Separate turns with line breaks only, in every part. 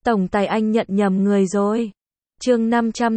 Tổng tài anh nhận nhầm người rồi. Chương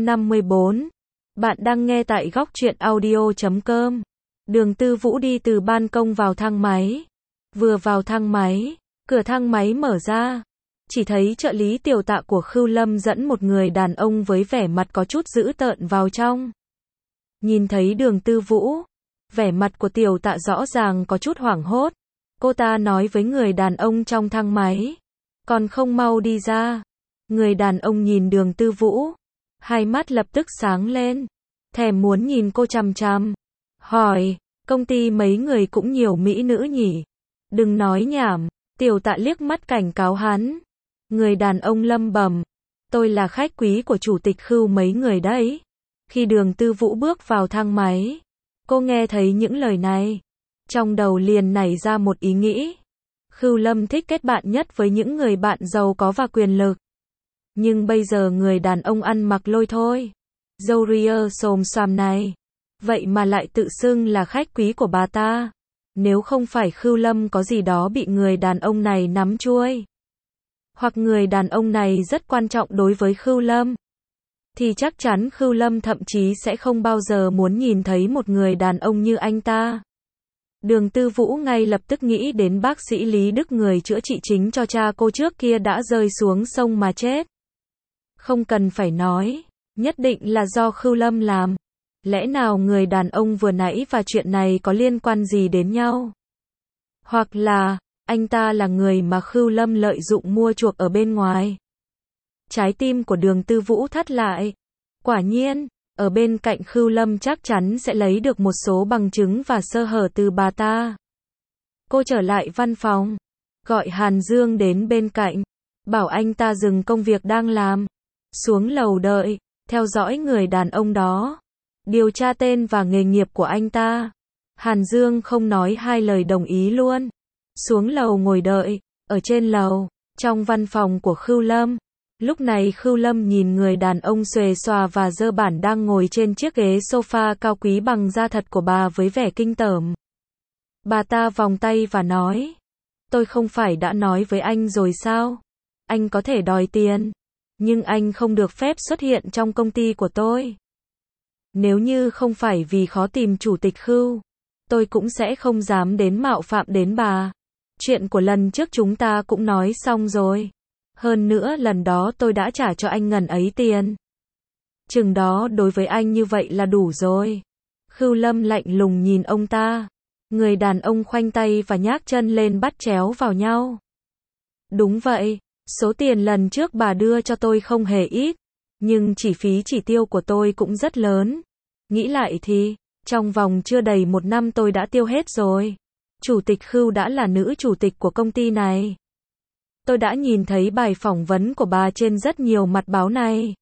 554. Bạn đang nghe tại góc truyện audio.com. Đường Tư Vũ đi từ ban công vào thang máy. Vừa vào thang máy, cửa thang máy mở ra. Chỉ thấy trợ lý tiểu tạ của Khưu Lâm dẫn một người đàn ông với vẻ mặt có chút dữ tợn vào trong. Nhìn thấy Đường Tư Vũ, vẻ mặt của tiểu tạ rõ ràng có chút hoảng hốt. Cô ta nói với người đàn ông trong thang máy, còn không mau đi ra. Người đàn ông nhìn Đường Tư Vũ, hai mắt lập tức sáng lên, thèm muốn nhìn cô chằm chằm. Hỏi, công ty mấy người cũng nhiều mỹ nữ nhỉ? Đừng nói nhảm, tiểu tạ liếc mắt cảnh cáo hắn. Người đàn ông lẩm bẩm, tôi là khách quý của chủ tịch Khưu mấy người đấy. Khi Đường Tư Vũ bước vào thang máy, cô nghe thấy những lời này, trong đầu liền nảy ra một ý nghĩ. Khưu Lâm thích kết bạn nhất với những người bạn giàu có và quyền lực. Nhưng bây giờ người đàn ông ăn mặc lôi thôi, râu ria xồm xoàm này, vậy mà lại tự xưng là khách quý của bà ta. Nếu không phải Khưu Lâm có gì đó bị người đàn ông này nắm chuôi, hoặc người đàn ông này rất quan trọng đối với Khưu Lâm, thì chắc chắn Khưu Lâm thậm chí sẽ không bao giờ muốn nhìn thấy một người đàn ông như anh ta. Đường Tư Vũ ngay lập tức nghĩ đến bác sĩ Lý Đức, người chữa trị chính cho cha cô trước kia đã rơi xuống sông mà chết. Không cần phải nói, nhất định là do Khưu Lâm làm. Lẽ nào người đàn ông vừa nãy và chuyện này có liên quan gì đến nhau? Hoặc là, anh ta là người mà Khưu Lâm lợi dụng mua chuộc ở bên ngoài? Trái tim của Đường Tư Vũ thắt lại. Quả nhiên, ở bên cạnh Khưu Lâm chắc chắn sẽ lấy được một số bằng chứng và sơ hở từ bà ta. Cô trở lại văn phòng, gọi Hàn Dương đến bên cạnh, bảo anh ta dừng công việc đang làm, xuống lầu đợi, theo dõi người đàn ông đó, điều tra tên và nghề nghiệp của anh ta. Hàn Dương không nói hai lời đồng ý luôn, xuống lầu ngồi đợi. Ở trên lầu, trong văn phòng của Khưu Lâm, lúc này Khưu Lâm nhìn người đàn ông xuề xòa và dơ bản đang ngồi trên chiếc ghế sofa cao quý bằng da thật của bà với vẻ kinh tởm. Bà ta vòng tay và nói, tôi không phải đã nói với anh rồi sao? Anh có thể đòi tiền, nhưng anh không được phép xuất hiện trong công ty của tôi. Nếu như không phải vì khó tìm chủ tịch Khưu, tôi cũng sẽ không dám đến mạo phạm đến bà. Chuyện của lần trước chúng ta cũng nói xong rồi. Hơn nữa lần đó tôi đã trả cho anh ngần ấy tiền. Chừng đó đối với anh như vậy là đủ rồi. Khưu Lâm lạnh lùng nhìn ông ta. Người đàn ông khoanh tay và nhác chân lên bắt chéo vào nhau. Đúng vậy, số tiền lần trước bà đưa cho tôi không hề ít, nhưng chi phí chỉ tiêu của tôi cũng rất lớn. Nghĩ lại thì, trong vòng chưa đầy một năm tôi đã tiêu hết rồi. Chủ tịch Khưu đã là nữ chủ tịch của công ty này. Tôi đã nhìn thấy bài phỏng vấn của bà trên rất nhiều mặt báo này,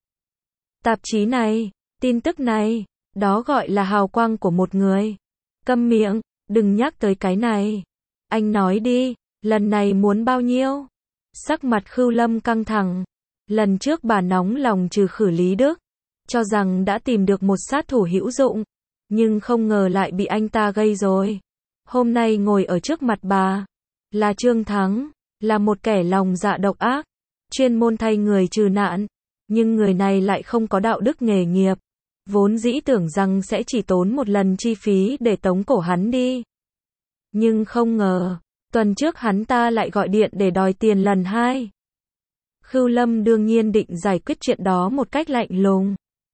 tạp chí này, tin tức này. Đó gọi là hào quang của một người. Câm miệng, đừng nhắc tới cái này. Anh nói đi, lần này muốn bao nhiêu? Sắc mặt Khưu Lâm căng thẳng. Lần trước bà nóng lòng trừ khử Lý Đức, cho rằng đã tìm được một sát thủ hữu dụng, nhưng không ngờ lại bị anh ta gây rồi. Hôm nay ngồi ở trước mặt bà là Trương Thắng, là một kẻ lòng dạ độc ác, chuyên môn thay người trừ nạn, nhưng người này lại không có đạo đức nghề nghiệp. Vốn dĩ tưởng rằng sẽ chỉ tốn một lần chi phí để tống cổ hắn đi. Nhưng không ngờ, tuần trước hắn ta lại gọi điện để đòi tiền lần hai. Khưu Lâm đương nhiên định giải quyết chuyện đó một cách lạnh lùng,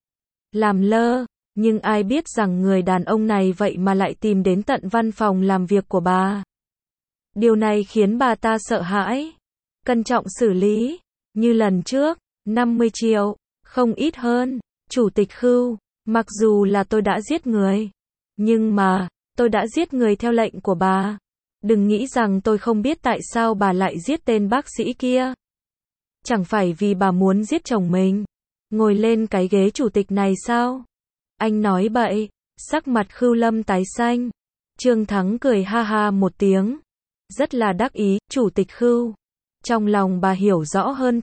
làm lơ, nhưng ai biết rằng người đàn ông này vậy mà lại tìm đến tận văn phòng làm việc của bà. Điều này khiến bà ta sợ hãi, cẩn trọng xử lý. Như lần trước, 50 triệu, không ít hơn. Chủ tịch Khưu, mặc dù là tôi đã giết người, nhưng mà, tôi đã giết người theo lệnh của bà. Đừng nghĩ rằng tôi không biết tại sao bà lại giết tên bác sĩ kia. Chẳng phải vì bà muốn giết chồng mình, ngồi lên cái ghế chủ tịch này sao? Anh nói bậy. Sắc mặt Khưu Lâm tái xanh. Trương Thắng cười ha ha một tiếng, rất là đắc ý. Chủ tịch Khưu, trong lòng bà hiểu rõ hơn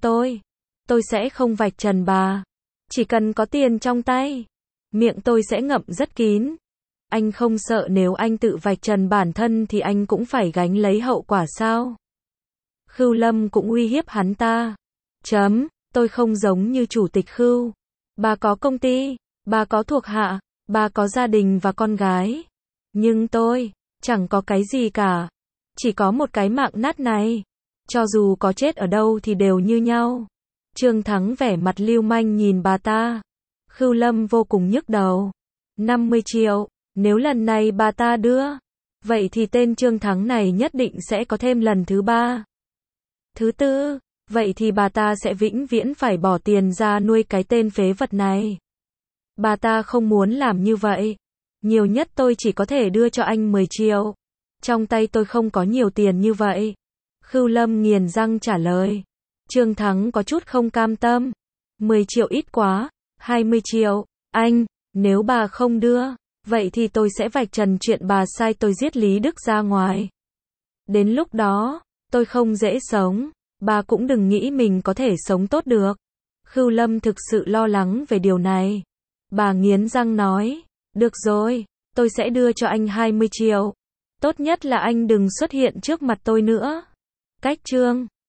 tôi sẽ không vạch trần bà. Chỉ cần có tiền trong tay, miệng tôi sẽ ngậm rất kín. Anh không sợ nếu anh tự vạch trần bản thân thì anh cũng phải gánh lấy hậu quả sao? Khưu Lâm cũng uy hiếp hắn ta. Tôi không giống như chủ tịch Khưu. Bà có công ty, bà có thuộc hạ, bà có gia đình và con gái. Nhưng tôi, chẳng có cái gì cả. Chỉ có một cái mạng nát này. Cho dù có chết ở đâu thì đều như nhau. Trương Thắng vẻ mặt lưu manh nhìn bà ta. Khưu Lâm vô cùng nhức đầu. 50 triệu, nếu lần này bà ta đưa, vậy thì tên Trương Thắng này nhất định sẽ có thêm lần thứ 3. Thứ 4, vậy thì bà ta sẽ vĩnh viễn phải bỏ tiền ra nuôi cái tên phế vật này. Bà ta không muốn làm như vậy. Nhiều nhất tôi chỉ có thể đưa cho anh 10 triệu. Trong tay tôi không có nhiều tiền như vậy. Khưu Lâm nghiền răng trả lời. Trương Thắng có chút không cam tâm. 10 triệu ít quá. 20 triệu. Anh, nếu bà không đưa, vậy thì tôi sẽ vạch trần chuyện bà sai tôi giết Lý Đức ra ngoài. Đến lúc đó, tôi không dễ sống. Bà cũng đừng nghĩ mình có thể sống tốt được. Khưu Lâm thực sự lo lắng về điều này. Bà nghiến răng nói. Được rồi, tôi sẽ đưa cho anh 20 triệu. Tốt nhất là anh đừng xuất hiện trước mặt tôi nữa. Cách Trương